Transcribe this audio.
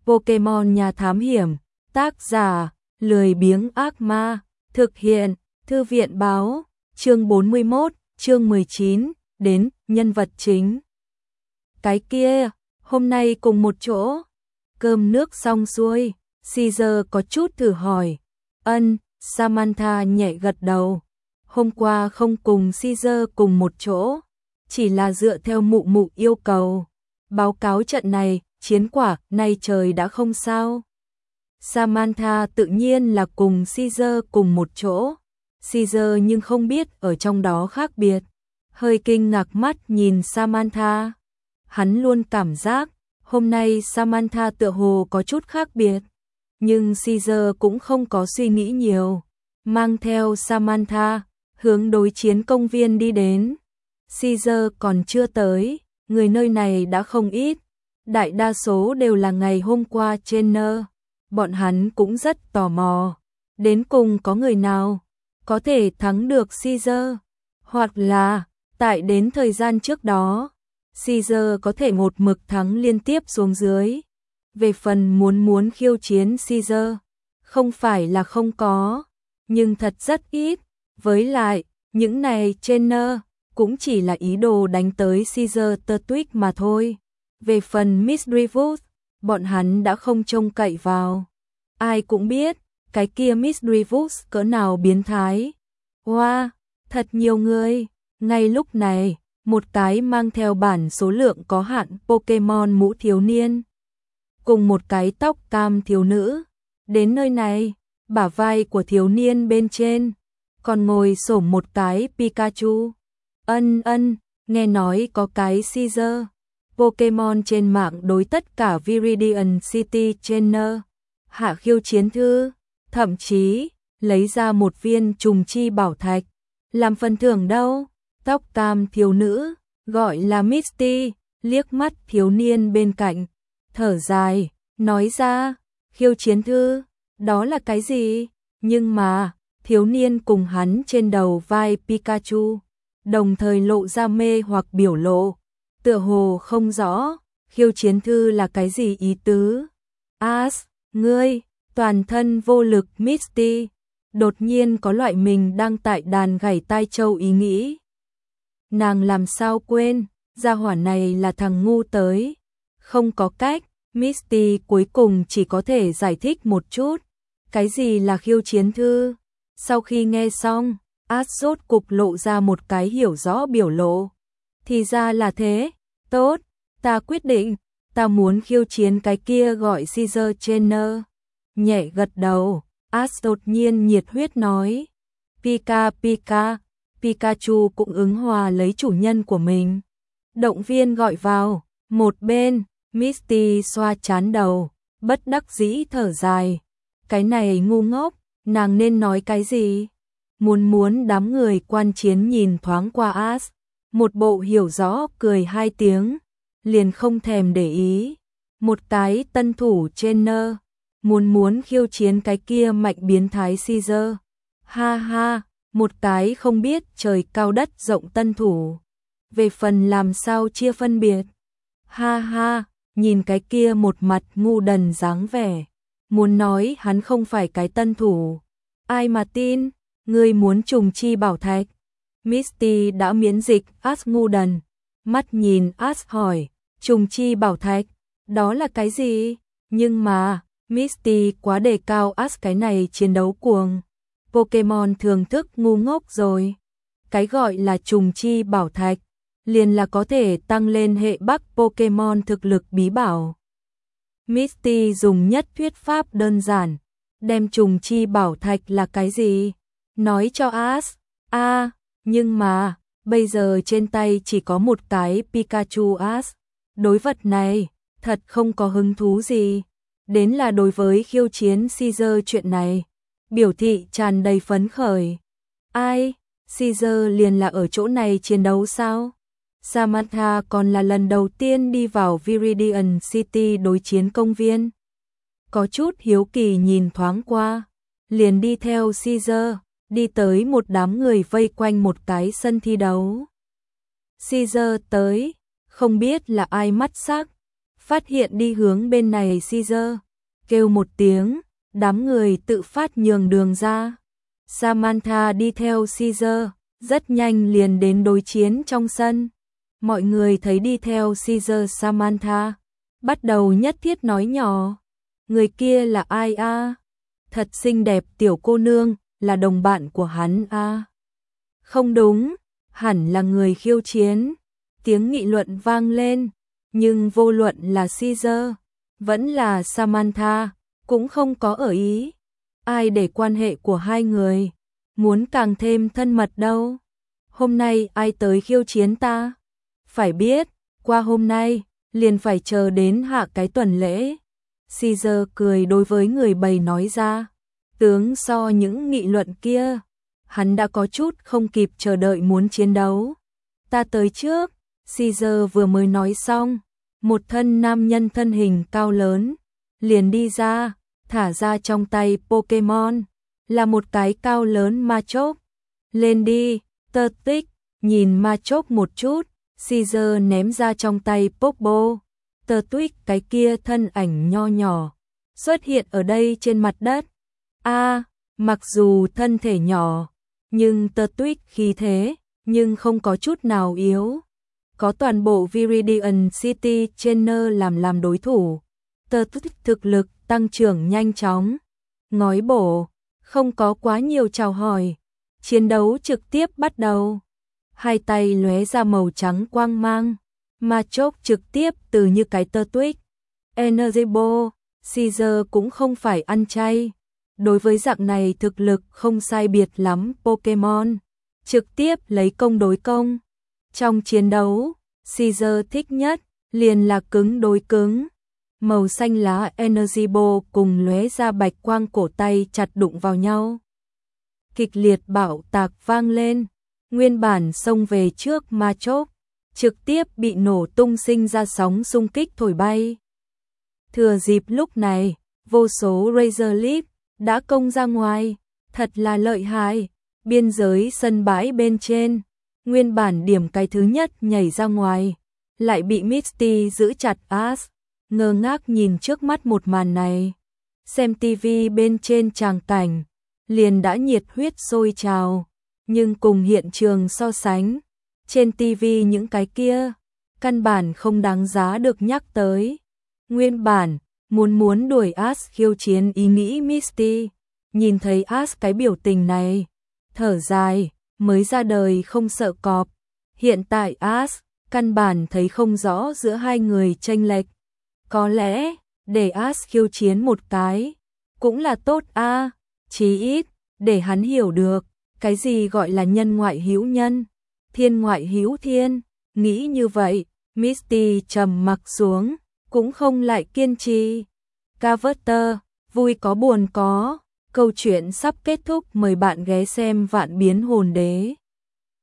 Pokemon nhà thám hiểm, tác giả, lười biếng ác ma, thực hiện, thư viện báo, chương 41, chương 19, đến, nhân vật chính. Cái kia, hôm nay cùng một chỗ, cơm nước xong xuôi, Caesar có chút thử hỏi. Samantha nhẹ gật đầu. Hôm qua không cùng Caesar cùng một chỗ, chỉ là dựa theo mụ mụ yêu cầu. Báo cáo trận này, chiến quả, nay trời đã không sao. Samantha tự nhiên là cùng Caesar cùng một chỗ. Caesar nhưng không biết ở trong đó khác biệt. Hơi kinh ngạc mắt nhìn Samantha. Hắn luôn cảm giác, hôm nay Samantha tựa hồ có chút khác biệt. Nhưng Caesar cũng không có suy nghĩ nhiều. Mang theo Samantha, hướng đối chiến công viên đi đến. Caesar còn chưa tới, người nơi này đã không ít. Đại đa số đều là ngày hôm qua trainer. Bọn hắn cũng rất tò mò. Đến cùng có người nào có thể thắng được Caesar? Hoặc là, tại đến thời gian trước đó, Caesar có thể một mực thắng liên tiếp xuống dưới. Về phần muốn khiêu chiến Caesar, không phải là không có, nhưng thật rất ít. Với lại, những này trainer cũng chỉ là ý đồ đánh tới Caesar Turtwig mà thôi. Về phần Misdreavus, bọn hắn đã không trông cậy vào. Ai cũng biết, cái kia Misdreavus cỡ nào biến thái. Wow, thật nhiều người. Ngay lúc này, một cái mang theo bản số lượng có hạn Pokemon mũ thiếu niên, cùng một cái tóc cam thiếu nữ, đến nơi này, bả vai của thiếu niên bên trên, còn ngồi xổm một cái Pikachu. Nghe nói có cái Caesar. Pokemon trên mạng đối tất cả Viridian City trainer hạ khiêu chiến thư, thậm chí lấy ra một viên trùng chi bảo thạch làm phần thưởng đâu. Tóc cam thiếu nữ, gọi là Misty, liếc mắt thiếu niên bên cạnh, thở dài, nói ra, khiêu chiến thư, đó là cái gì? Nhưng mà, thiếu niên cùng hắn trên đầu vai Pikachu, đồng thời lộ ra mê hoặc biểu lộ, tựa hồ không rõ, khiêu chiến thư là cái gì ý tứ. Ngươi, toàn thân vô lực Misty, đột nhiên có loại mình đang tại đàn gảy tai châu ý nghĩ. Nàng làm sao quên, gia hỏa này là thằng ngu tới. Không có cách, Misty cuối cùng chỉ có thể giải thích một chút. Cái gì là khiêu chiến thư? Sau khi nghe xong, rốt cục lộ ra một cái hiểu rõ biểu lộ. Thì ra là thế, tốt, ta quyết định, ta muốn khiêu chiến cái kia gọi Caesar trainer. Nhẹ gật đầu, đột nhiên nhiệt huyết nói. Pikachu cũng ứng hòa lấy chủ nhân của mình. Động viên gọi vào, một bên, Misty xoa chán đầu, bất đắc dĩ thở dài. Cái này ngu ngốc, nàng nên nói cái gì? Muốn đám người quan chiến nhìn thoáng qua một bộ hiểu rõ cười hai tiếng, liền không thèm để ý. Một cái tân thủ trainer, muốn khiêu chiến cái kia mạnh biến thái Caesar. Ha ha, một cái không biết trời cao đất rộng tân thủ. Về phần làm sao chia phân biệt. Ha ha, nhìn cái kia một mặt ngu đần dáng vẻ. Muốn nói hắn không phải cái tân thủ. Ai mà tin, ngươi muốn trùng chi bảo thạch. Misty đã miễn dịch ngu đần. Mắt nhìn hỏi, trùng chi bảo thạch, đó là cái gì? Nhưng mà, Misty quá đề cao cái này chiến đấu cuồng. Pokemon thường thức ngu ngốc rồi. Cái gọi là trùng chi bảo thạch, liền là có thể tăng lên hệ bắc Pokemon thực lực bí bảo. Misty dùng nhất thuyết pháp đơn giản, đem trùng chi bảo thạch là cái gì? Nói cho nhưng mà, bây giờ trên tay chỉ có một cái Pikachu đối vật này, thật không có hứng thú gì. Đến là đối với khiêu chiến Caesar chuyện này, biểu thị tràn đầy phấn khởi. Ai, Caesar liền là ở chỗ này chiến đấu sao? Samantha còn là lần đầu tiên đi vào Viridian City đối chiến công viên. Có chút hiếu kỳ nhìn thoáng qua, liền đi theo Caesar, đi tới một đám người vây quanh một cái sân thi đấu. Caesar tới, không biết là ai mắt sắc, phát hiện đi hướng bên này Caesar, kêu một tiếng, đám người tự phát nhường đường ra. Samantha đi theo Caesar, rất nhanh liền đến đối chiến trong sân. Mọi người thấy đi theo Caesar Samantha, bắt đầu nhất thiết nói nhỏ, người kia là ai a? Thật xinh đẹp tiểu cô nương, là đồng bạn của hắn a. Không đúng, hẳn là người khiêu chiến. Tiếng nghị luận vang lên, nhưng vô luận là Caesar, vẫn là Samantha, cũng không có ở ý. Ai để quan hệ của hai người muốn càng thêm thân mật đâu. Hôm nay ai tới khiêu chiến ta? Phải biết, qua hôm nay, liền phải chờ đến hạ cái tuần lễ. Caesar cười đối với người bầy nói ra. Tướng so những nghị luận kia, hắn đã có chút không kịp chờ đợi muốn chiến đấu. Ta tới trước, Caesar vừa mới nói xong, một thân nam nhân thân hình cao lớn, liền đi ra, thả ra trong tay Pokemon, là một cái cao lớn Machop. Lên đi, tơ tích, nhìn Machop một chút, Caesar ném ra trong tay Pokeball. Tơ tuyết cái kia thân ảnh nho nhỏ, xuất hiện ở đây trên mặt đất. Mặc dù thân thể nhỏ, nhưng tơ tuyết khí thế, nhưng không có chút nào yếu. Có toàn bộ Viridian City Trainer làm đối thủ. Tơ tuyết thực lực tăng trưởng nhanh chóng. Ngói bổ, không có quá nhiều chào hỏi. Chiến đấu trực tiếp bắt đầu. Hai tay lóe ra màu trắng quang mang. Machop trực tiếp từ như cái tơ tuyết. Energy Ball, Caesar cũng không phải ăn chay. Đối với dạng này thực lực không sai biệt lắm Pokemon, trực tiếp lấy công đối công. Trong chiến đấu, Caesar thích nhất liền là cứng đối cứng. Màu xanh lá Energy Ball cùng lóe ra bạch quang cổ tay chặt đụng vào nhau. Kịch liệt bạo tạc vang lên, nguyên bản xông về trước Machop, trực tiếp bị nổ tung sinh ra sóng xung kích thổi bay. Thừa dịp lúc này, vô số Razor Leaf đã công ra ngoài, thật là lợi hại. Biên giới sân bãi bên trên, nguyên bản điểm cái thứ nhất nhảy ra ngoài, lại bị Misty giữ chặt Ash, ngơ ngác nhìn trước mắt một màn này. Xem TV bên trên tràng cảnh, liền đã nhiệt huyết sôi trào, nhưng cùng hiện trường so sánh, trên TV những cái kia, căn bản không đáng giá được nhắc tới. Nguyên bản, muốn đuổi Ash khiêu chiến ý nghĩ Misty, nhìn thấy Ash cái biểu tình này, thở dài, mới ra đời không sợ cọp. Hiện tại Ash, căn bản thấy không rõ giữa hai người chênh lệch. Có lẽ, để Ash khiêu chiến một cái, cũng là tốt a, chí ít, để hắn hiểu được, cái gì gọi là nhân ngoại hữu nhân, thiên ngoại hữu thiên. Nghĩ như vậy, Misty trầm mặc xuống, cũng không lại kiên trì. Carver, vui có buồn có, câu chuyện sắp kết thúc, mời bạn ghé xem Vạn Biến Hồn Đế.